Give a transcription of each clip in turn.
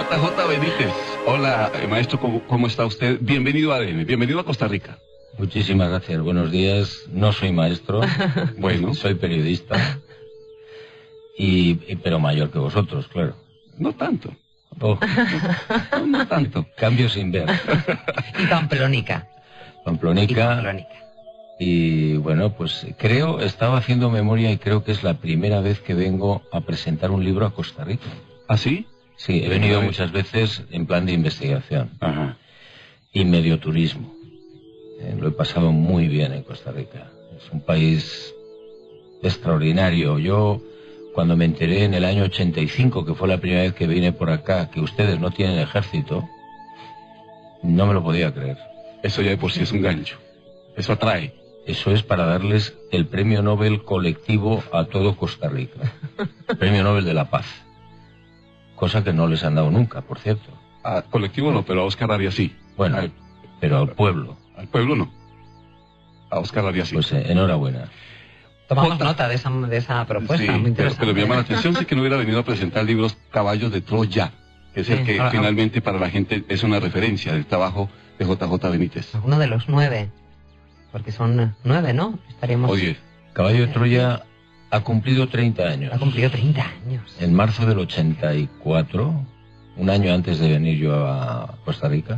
JJ Benítez. Hola, maestro, ¿cómo está usted? Bienvenido a ADN, bienvenido a Costa Rica. Muchísimas gracias, buenos días. No soy maestro, Bueno, soy periodista, pero mayor que vosotros, claro. no tanto. Oh, No tanto. cambio sin ver. Y Pamplonica. Pamplonica. Pamplonica. Y bueno, pues estaba haciendo memoria y creo que es la primera vez que vengo a presentar un libro a Costa Rica. ¿Ah, sí? Sí, he venido muchas veces en plan de investigación Ajá. y medio turismo. Lo he pasado muy bien en Costa Rica. Es un país extraordinario. Yo, cuando me enteré en el año 85, que fue la primera vez que vine por acá, que ustedes no tienen ejército, no me lo podía creer. Eso ya de por sí es un gancho. Eso atrae. Eso es para darles el premio Nobel colectivo a todo Costa Rica. Premio Nobel de la Paz. Cosa que no les han dado nunca, por cierto. A colectivo no, pero a Oscar Arias sí. Bueno, pero al pueblo. Al pueblo no. A Oscar Arias sí. Pues enhorabuena. Tomamos nota de esa propuesta, Sí, muy pero interesante. me llama la atención sí que no hubiera venido a presentar libros Caballos de Troya, que es el Sí, que finalmente para la gente es una referencia del trabajo de JJ Benítez. Uno de los 9, porque son 9, ¿no? Estaríamos... Oye, Caballo de Troya ha cumplido 30 años. Ha cumplido 30 años. En marzo del 84, un año antes de venir yo a Costa Rica,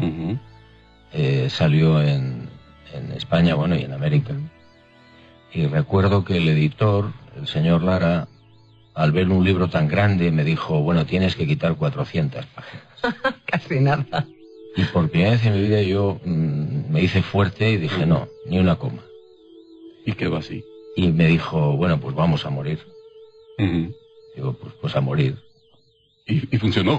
salió en España, bueno, y en América. Y recuerdo que el editor, el señor Lara, al ver un libro tan grande, me dijo, bueno, tienes que quitar 400 páginas. Casi nada. Y por primera vez en mi vida yo me hice fuerte y dije, no, ni una coma. y quedó así. Y me dijo, bueno, pues vamos a morir. Digo, pues a morir. Y funcionó.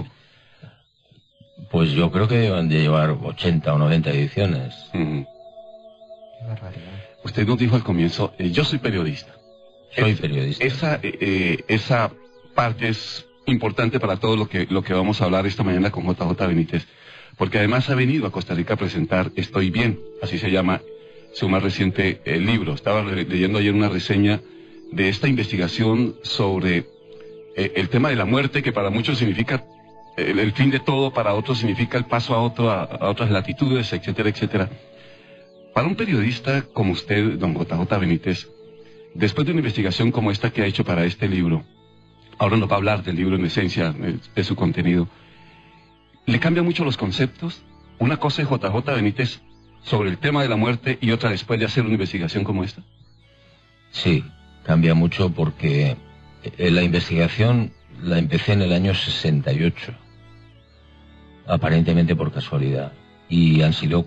Pues yo creo que deben de llevar 80 o 90 ediciones. Qué barbaridad. Usted nos dijo al comienzo, yo soy periodista. Soy periodista. Esa parte es importante para todo lo que vamos a hablar esta mañana con JJ Benítez, porque además ha venido a Costa Rica a presentar Estoy Bien, así se llama su más reciente libro. Estaba leyendo ayer una reseña de esta investigación sobre el tema de la muerte, que para muchos significa el fin de todo, para otros significa el paso a otras latitudes, etcétera, etcétera. Para un periodista como usted, don JJ Benítez, después de una investigación como esta que ha hecho para este libro, ahora nos va a hablar del libro en esencia, de su contenido, ¿le cambia mucho los conceptos? Una cosa es JJ Benítez sobre el tema de la muerte y otra después de hacer una investigación como esta. Sí, cambia mucho porque la investigación la empecé en el año 68, aparentemente por casualidad, y han sido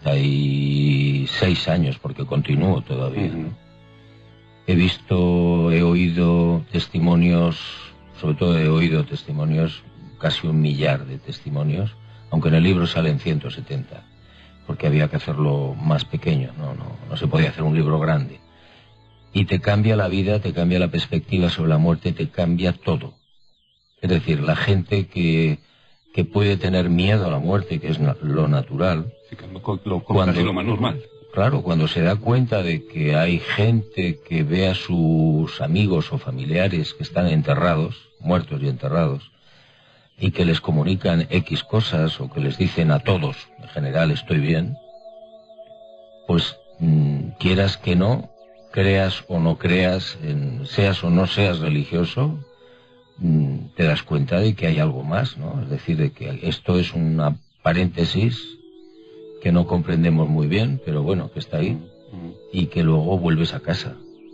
46 años porque continúo todavía, ¿no? He visto, he oído testimonios, sobre todo he oído testimonios, casi 1 millar de testimonios, aunque en el libro salen 170, porque había que hacerlo más pequeño, no se podía hacer un libro grande. Y te cambia la vida, te cambia la perspectiva sobre la muerte, te cambia todo. Es decir, la gente que puede tener miedo a la muerte, que es lo natural, Cuando lo más normal. Claro, cuando se da cuenta de que hay gente que ve a sus amigos o familiares que están enterrados, muertos y enterrados, y que les comunican X cosas o que les dicen a todos, en general estoy bien, pues quieras que no, creas o no creas, seas o no seas religioso, te das cuenta de que hay algo más, ¿no? Es decir, de que esto es una paréntesis que no comprendemos muy bien, pero bueno, que está ahí, y que luego vuelves a casa.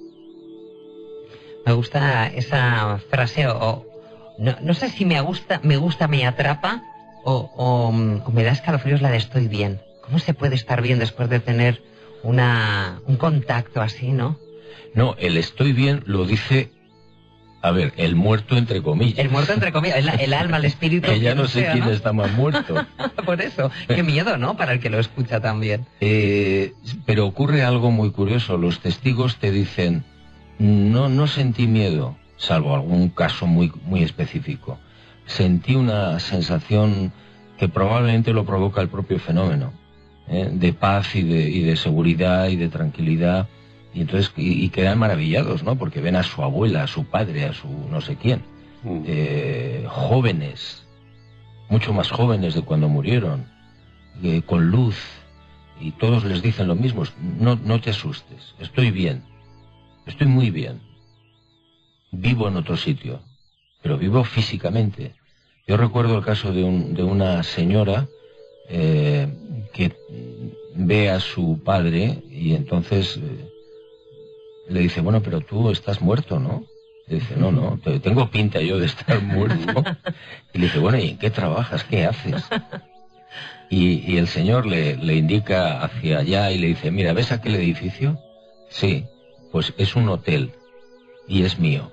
Me gusta esa frase, no sé si me gusta, me atrapa, o me da escalofríos la de estoy bien. ¿Cómo se puede estar bien después de tener un contacto así, no? No, el estoy bien lo dice, a ver, el muerto entre comillas. El muerto entre comillas, el alma, el espíritu. Que ya no sé quién está más muerto. Por eso, qué miedo, ¿no? Para el que lo escucha también. Pero ocurre algo muy curioso. Los testigos te dicen, no sentí miedo, salvo algún caso muy, muy específico. Sentí una sensación que probablemente lo provoca el propio fenómeno, de paz y de seguridad y de tranquilidad. Y entonces y quedan maravillados, ¿no? Porque ven a su abuela, a su padre, a su no sé quién, jóvenes, mucho más jóvenes de cuando murieron, con luz, y todos les dicen lo mismo: no te asustes, estoy bien, estoy muy bien, vivo en otro sitio, pero vivo físicamente. Yo recuerdo el caso de una señora que ve a su padre y entonces le dice: bueno, pero tú estás muerto, ¿no? Le dice: no, tengo pinta yo de estar muerto. Y le dice: bueno, ¿y en qué trabajas? ¿Qué haces? Y el señor le indica hacia allá y le dice: mira, ¿ves aquel edificio? Sí, pues es un hotel y es mío.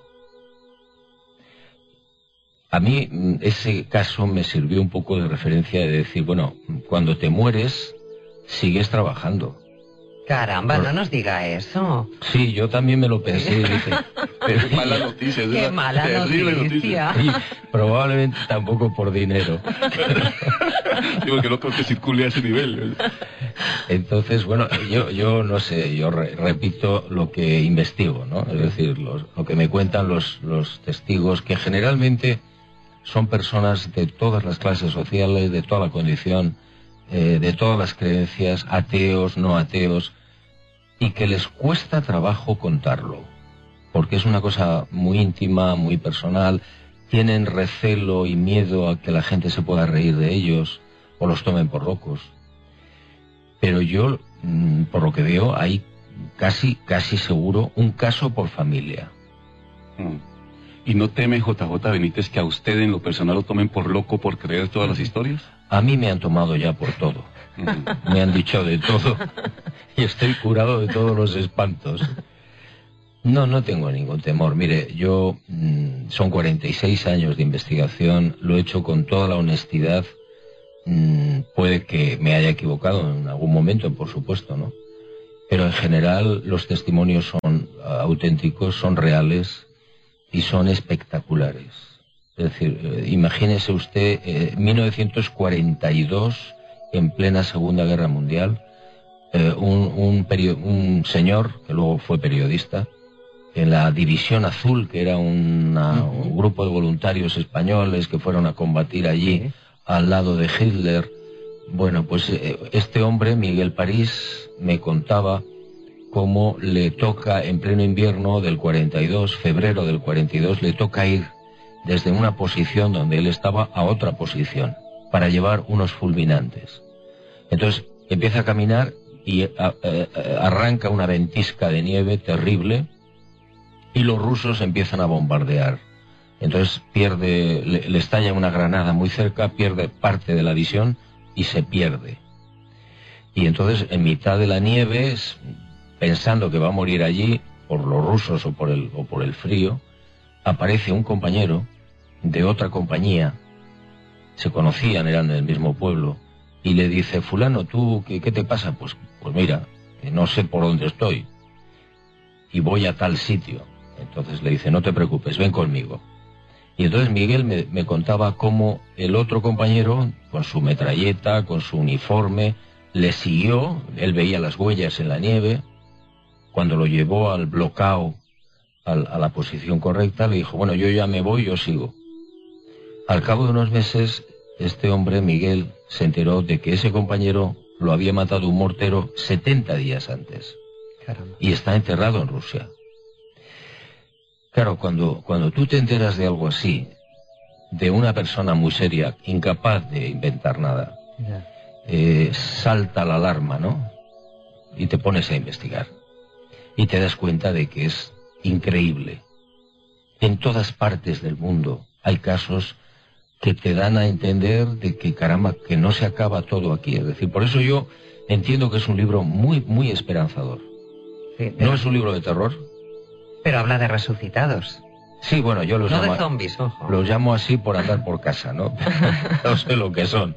A mí ese caso me sirvió un poco de referencia de decir: bueno, cuando te mueres, sigues trabajando. Caramba, no nos diga eso. Sí, yo también me lo pensé y dije... Pero qué mala noticia. Qué mala noticia. Y probablemente tampoco por dinero. Digo que no creo que circule a ese nivel. Entonces, bueno, yo no sé, yo repito lo que investigo, ¿no? Es decir, lo que me cuentan los testigos, que generalmente son personas de todas las clases sociales, de toda la condición, de todas las creencias, ateos, no ateos, y que les cuesta trabajo contarlo, porque es una cosa muy íntima, muy personal. Tienen recelo y miedo a que la gente se pueda reír de ellos o los tomen por locos. Pero yo, por lo que veo, hay casi seguro un caso por familia. ¿Y no teme, JJ Benítez, que a usted en lo personal lo tomen por loco por creer todas las historias? A mí me han tomado ya por todo. Me han dicho de todo y estoy curado de todos los espantos. No tengo ningún temor. Mire, yo son 46 años de investigación, lo he hecho con toda la honestidad. Puede que me haya equivocado en algún momento, por supuesto, ¿no? Pero en general los testimonios son auténticos, son reales y son espectaculares. Es decir, imagínese usted 1942, en plena Segunda Guerra Mundial, un señor que luego fue periodista en la División Azul, que era un grupo de voluntarios españoles que fueron a combatir allí al lado de Hitler. Bueno, pues este hombre, Miguel París, me contaba cómo le toca en pleno invierno del 42, febrero del 42, le toca ir desde una posición donde él estaba a otra posición para llevar unos fulminantes. Entonces empieza a caminar y arranca una ventisca de nieve terrible y los rusos empiezan a bombardear. Entonces le estalla una granada muy cerca, pierde parte de la visión y se pierde. Y entonces en mitad de la nieve, pensando que va a morir allí por los rusos o por el frío, aparece un compañero de otra compañía, se conocían, eran del mismo pueblo, y le dice: fulano, ¿tú qué te pasa? Pues mira, que no sé por dónde estoy y voy a tal sitio. Entonces le dice: no te preocupes, ven conmigo. Y entonces Miguel me contaba cómo el otro compañero, con su metralleta, con su uniforme, le siguió. Él veía las huellas en la nieve. Cuando lo llevó al bloqueo, a la posición correcta, le dijo: bueno, yo ya me voy, yo sigo. Al cabo de unos meses, este hombre, Miguel, se enteró de que ese compañero lo había matado un mortero 70 días antes. Caramba. Y está enterrado en Rusia. Claro, cuando tú te enteras de algo así, de una persona muy seria, incapaz de inventar nada, salta la alarma, ¿no? Y te pones a investigar. Y te das cuenta de que es increíble. En todas partes del mundo hay casos que te dan a entender de que, caramba, que no se acaba todo aquí. Es decir, por eso yo entiendo que es un libro muy, muy esperanzador. Sí, no es un libro de terror. Pero habla de resucitados. Sí, bueno, yo los No llamo... de zombies, ojo. Los llamo así por andar por casa, ¿no? No sé lo que son.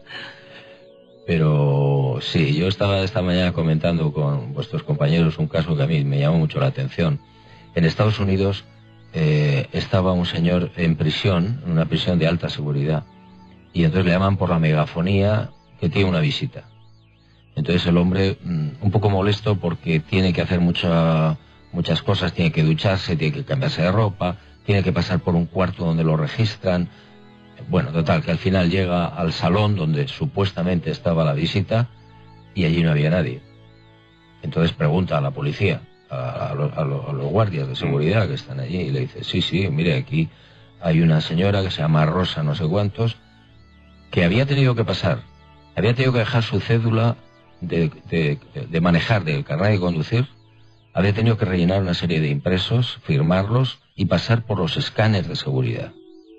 Pero sí, yo estaba esta mañana comentando con vuestros compañeros un caso que a mí me llamó mucho la atención. En Estados Unidos estaba un señor en prisión, en una prisión de alta seguridad, y entonces le llaman por la megafonía que tiene una visita. Entonces el hombre, un poco molesto porque tiene que hacer muchas cosas, tiene que ducharse, tiene que cambiarse de ropa, tiene que pasar por un cuarto donde lo registran. Bueno, total, que al final llega al salón donde supuestamente estaba la visita y allí no había nadie. Entonces pregunta a la policía, a los guardias de seguridad que están allí, y le dice, sí, mire, aquí hay una señora que se llama Rosa no sé cuántos, que había tenido que dejar su cédula de manejar, del carnet de conducir, había tenido que rellenar una serie de impresos, firmarlos y pasar por los escáneres de seguridad.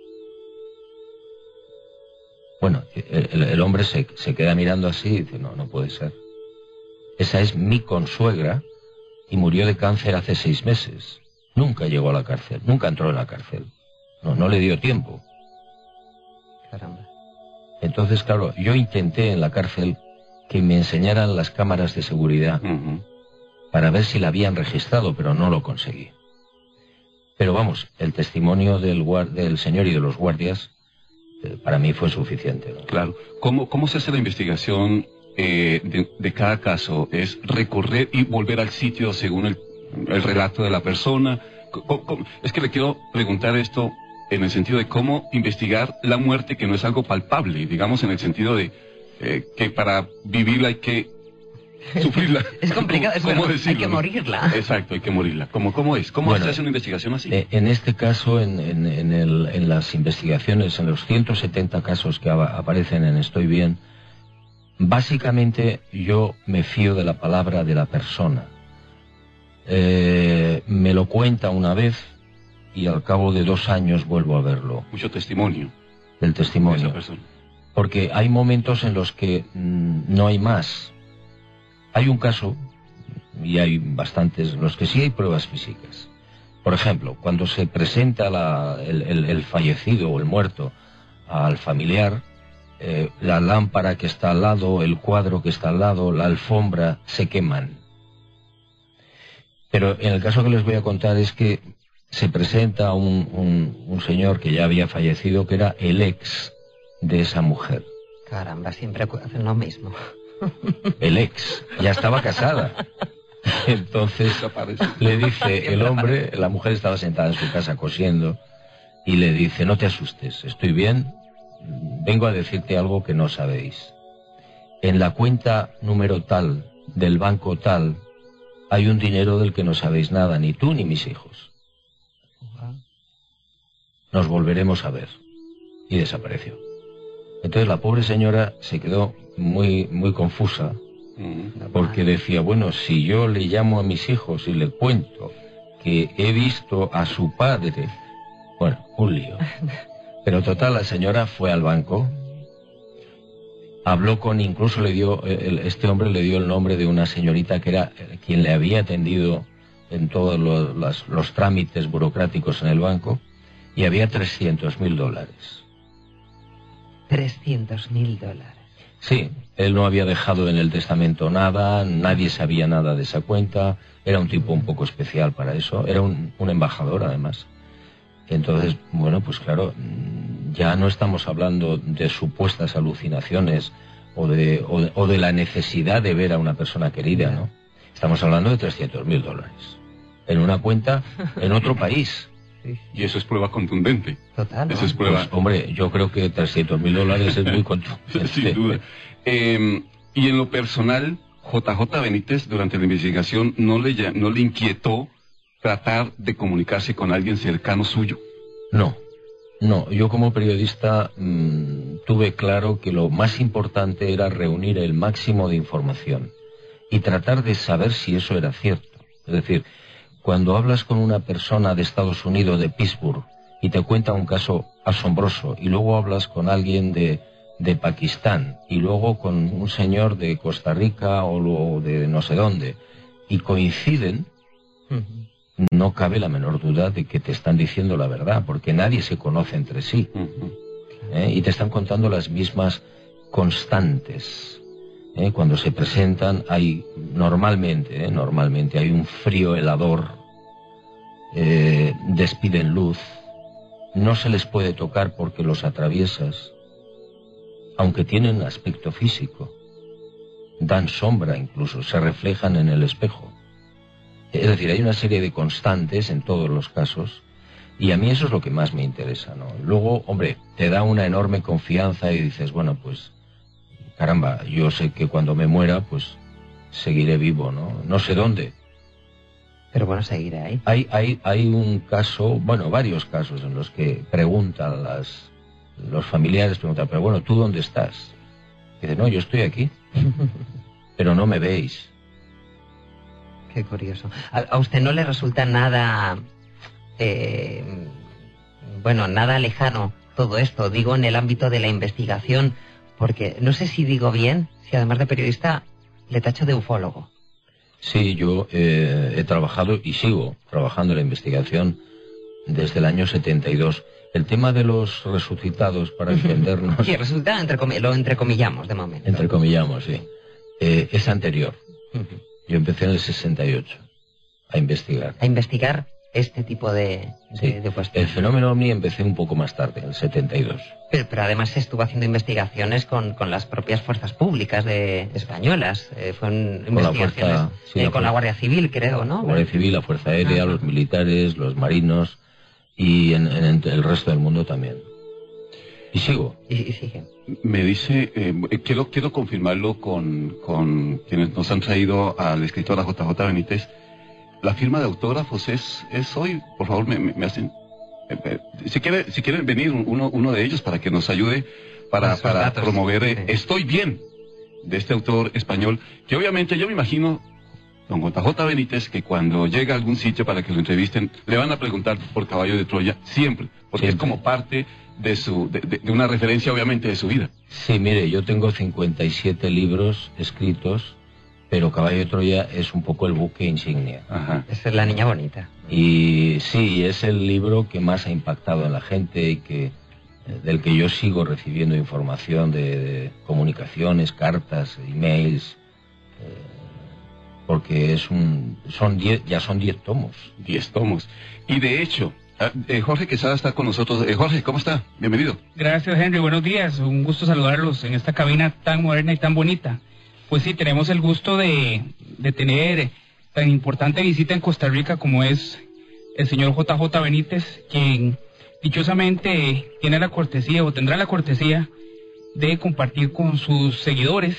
Bueno, el hombre se queda mirando así y dice, no puede ser. Esa es mi consuegra y murió de cáncer hace 6 meses. Nunca llegó a la cárcel, nunca entró en la cárcel. No le dio tiempo. Caramba. Entonces, claro, yo intenté en la cárcel que me enseñaran las cámaras de seguridad para ver si la habían registrado, pero no lo conseguí. Pero vamos, el testimonio del señor y de los guardias para mí fue suficiente, ¿no? Claro. ¿Cómo se hace la investigación de cada caso? ¿Es recorrer y volver al sitio según el relato de la persona? Es que le quiero preguntar esto en el sentido de cómo investigar la muerte, que no es algo palpable, digamos, en el sentido de que para vivirla hay que sufrirla. Es complicado, es verdad, hay que ¿no? morirla. Exacto, hay que morirla. ¿Cómo es? ¿Cómo se hace una investigación así? En este caso, en las investigaciones, en los 170 casos que aparecen en Estoy Bien, básicamente yo me fío de la palabra de la persona. Me lo cuenta una vez y al cabo de 2 años vuelvo a verlo. Mucho testimonio. Del testimonio. De esa persona. Porque hay momentos en los que no hay más. Hay un caso, y hay bastantes, en los que sí hay pruebas físicas. Por ejemplo, cuando se presenta el fallecido o el muerto al familiar, la lámpara que está al lado, el cuadro que está al lado, la alfombra, se queman. Pero en el caso que les voy a contar es que se presenta un señor que ya había fallecido, que era el ex de esa mujer. Caramba, siempre hacen lo mismo. El ex, ya estaba casada. Entonces le dice el hombre, la mujer estaba sentada en su casa cosiendo, y le dice, no te asustes, estoy bien, vengo a decirte algo que no sabéis. En la cuenta número tal, del banco tal, hay un dinero del que no sabéis nada, ni tú ni mis hijos. Nos volveremos a ver. Y desapareció. Entonces la pobre señora se quedó muy confusa, porque decía, bueno, si yo le llamo a mis hijos y le cuento que he visto a su padre, bueno, un lío. Pero total, la señora fue al banco, habló incluso le dio, este hombre le dio el nombre de una señorita que era quien le había atendido en todos los trámites burocráticos en el banco, y había $300.000. $300.000. Sí, él no había dejado en el testamento nada, nadie sabía nada de esa cuenta, era un tipo un poco especial para eso, era un embajador además. Entonces, bueno, pues claro, ya no estamos hablando de supuestas alucinaciones o de la necesidad de ver a una persona querida, ¿no? Estamos hablando de $300.000 en una cuenta en otro país. Y eso es prueba contundente. Total, ¿no? Eso es prueba. Pues, hombre, yo creo que $300.000 es muy contundente. Sin duda. Y en lo personal, JJ Benítez, durante la investigación, ¿no le inquietó tratar de comunicarse con alguien cercano suyo? No, yo como periodista tuve claro que lo más importante era reunir el máximo de información y tratar de saber si eso era cierto. Es decir, cuando hablas con una persona de Estados Unidos, de Pittsburgh, y te cuenta un caso asombroso, y luego hablas con alguien de Pakistán, y luego con un señor de Costa Rica o de no sé dónde, y coinciden, no cabe la menor duda de que te están diciendo la verdad, porque nadie se conoce entre sí. Y te están contando las mismas constantes. Cuando se presentan hay normalmente hay un frío helador, despiden luz, no se les puede tocar porque los atraviesas, aunque tienen aspecto físico, dan sombra incluso, se reflejan en el espejo. Es decir, hay una serie de constantes en todos los casos Y a mí eso es lo que más me interesa, ¿no? Luego, hombre, te da una enorme confianza y dices, bueno, pues, caramba, yo sé que cuando me muera, pues, seguiré vivo, ¿no? No sé dónde. Pero bueno, seguiré ahí. Hay un caso, bueno, varios casos en los que preguntan los familiares, preguntan, pero bueno, ¿tú dónde estás? Y dice, no, yo estoy aquí, pero no me veis. Qué curioso. ¿A usted no le resulta nada, nada lejano todo esto? Digo, en el ámbito de la investigación, porque no sé si digo bien, si además de periodista le tacho de ufólogo. Sí, yo he trabajado y sigo trabajando en la investigación desde el año 72. El tema de los resucitados, para entendernos... Sí, resulta, lo entrecomillamos de momento. Entrecomillamos, sí. Es anterior. Yo empecé en el 68 a investigar. A investigar este tipo de cuestiones. El fenómeno OVNI empecé un poco más tarde, en el 72. Pero además estuvo haciendo investigaciones con las propias fuerzas públicas españolas. Fueron investigaciones con la Guardia Civil, creo, ¿no? La Guardia Civil, la Fuerza Aérea, los militares, los marinos y en el resto del mundo también. Y sigo. Y sigue. Me dice, quiero confirmarlo con quienes nos han traído al escritor a JJ Benítez. La firma de autógrafos es hoy, por favor, me hacen... si quieren venir uno de ellos para que nos ayude para promover Estoy Bien, de este autor español, que obviamente yo me imagino, don JJ Benítez, que cuando llega a algún sitio para que lo entrevisten, le van a preguntar por Caballo de Troya, siempre, porque es como parte de una referencia obviamente de su vida. Sí, mire, yo tengo 57 libros escritos, pero Caballo de Troya es un poco el buque insignia. Ajá. Esa es la niña bonita. Y sí, es el libro que más ha impactado en la gente y del que yo sigo recibiendo información de comunicaciones, cartas, emails, porque ya son 10 tomos. 10 tomos. Y de hecho, Jorge Quesada está con nosotros. Jorge, ¿cómo está? Bienvenido. Gracias, Henry. Buenos días. Un gusto saludarlos en esta cabina tan moderna y tan bonita. Pues sí, tenemos el gusto de tener tan importante visita en Costa Rica como es el señor JJ Benítez, quien dichosamente tiene la cortesía o tendrá la cortesía de compartir con sus seguidores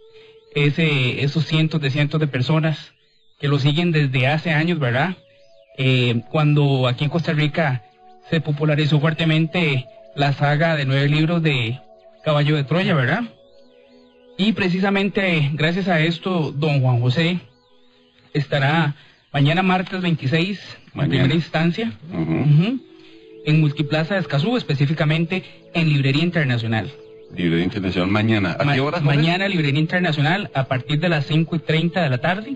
esos cientos de personas que lo siguen desde hace años, ¿verdad? Cuando aquí en Costa Rica se popularizó fuertemente la saga de 9 libros de Caballo de Troya, ¿verdad? Y precisamente gracias a esto, don Juan José estará mañana martes 26, en primera instancia, en Multiplaza de Escazú, específicamente en Librería Internacional. Librería Internacional mañana. ¿A qué hora? Mañana Librería Internacional a partir de las 5:30 de la tarde.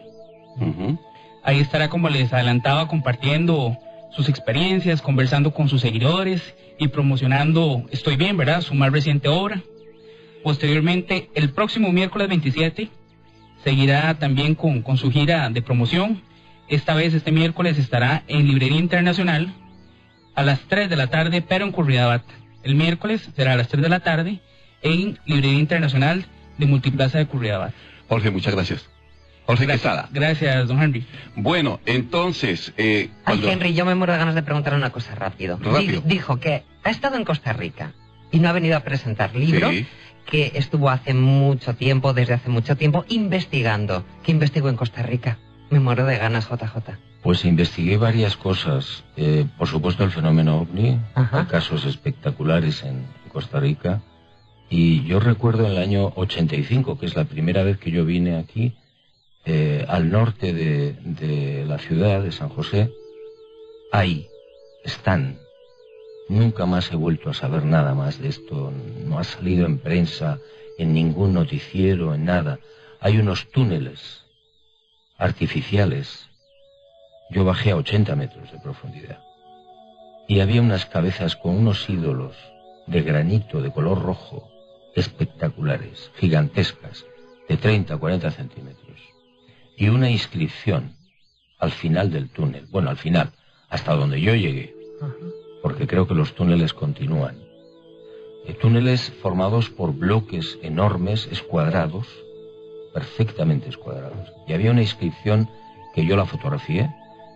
Ahí estará, como les adelantaba, compartiendo sus experiencias, conversando con sus seguidores y promocionando Estoy Bien, ¿verdad? Su más reciente obra. Posteriormente, el próximo miércoles 27, seguirá también con su gira de promoción. Esta vez, este miércoles, estará en Librería Internacional a las 3 de la tarde, pero en Curridabat. El miércoles será a las 3 de la tarde en Librería Internacional de Multiplaza de Curridabat. Jorge, muchas gracias. Jorge Quesada. Gracias, don Henry. Bueno, entonces... Henry, yo me muero de ganas de preguntar una cosa rápido. Dijo que ha estado en Costa Rica y no ha venido a presentar libros. Sí. Que estuvo desde hace mucho tiempo, investigando. ¿Qué investigó en Costa Rica? Me muero de ganas, JJ. Pues investigué varias cosas. Por supuesto, el fenómeno OVNI, casos espectaculares en Costa Rica. Y yo recuerdo en el año 85, que es la primera vez que yo vine aquí, al norte de la ciudad de San José. Ahí están. Nunca más he vuelto a saber nada más de esto. No ha salido en prensa, en ningún noticiero, en nada. Hay unos túneles artificiales. Yo bajé a 80 metros de profundidad. Y había unas cabezas con unos ídolos de granito de color rojo, espectaculares, gigantescas, de 30 o 40 centímetros. Y una inscripción al final del túnel. Bueno, al final, hasta donde yo llegué. Porque creo que los túneles continúan. Túneles formados por bloques enormes, escuadrados, perfectamente escuadrados. Y había una inscripción que yo la fotografié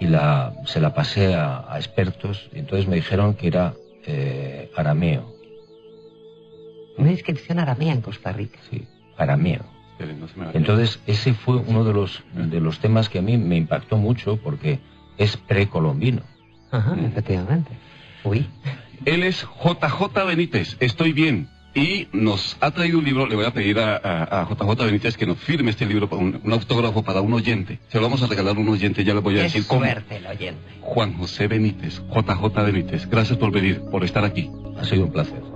y se la pasé a expertos, y entonces me dijeron que era arameo. Una inscripción aramea en Costa Rica. Sí, arameo. Esperen, no se me vaya. Entonces ese fue uno de los temas que a mí me impactó mucho, porque es precolombino. Ajá, efectivamente. Uy. Él es JJ Benítez, estoy bien. Y nos ha traído un libro, le voy a pedir a JJ Benítez que nos firme este libro, un autógrafo para un oyente. Se lo vamos a regalar a un oyente, ya le voy a decir cómo. Suerte el oyente. Juan José Benítez, JJ Benítez. Gracias por venir, por estar aquí. Ha sido un placer.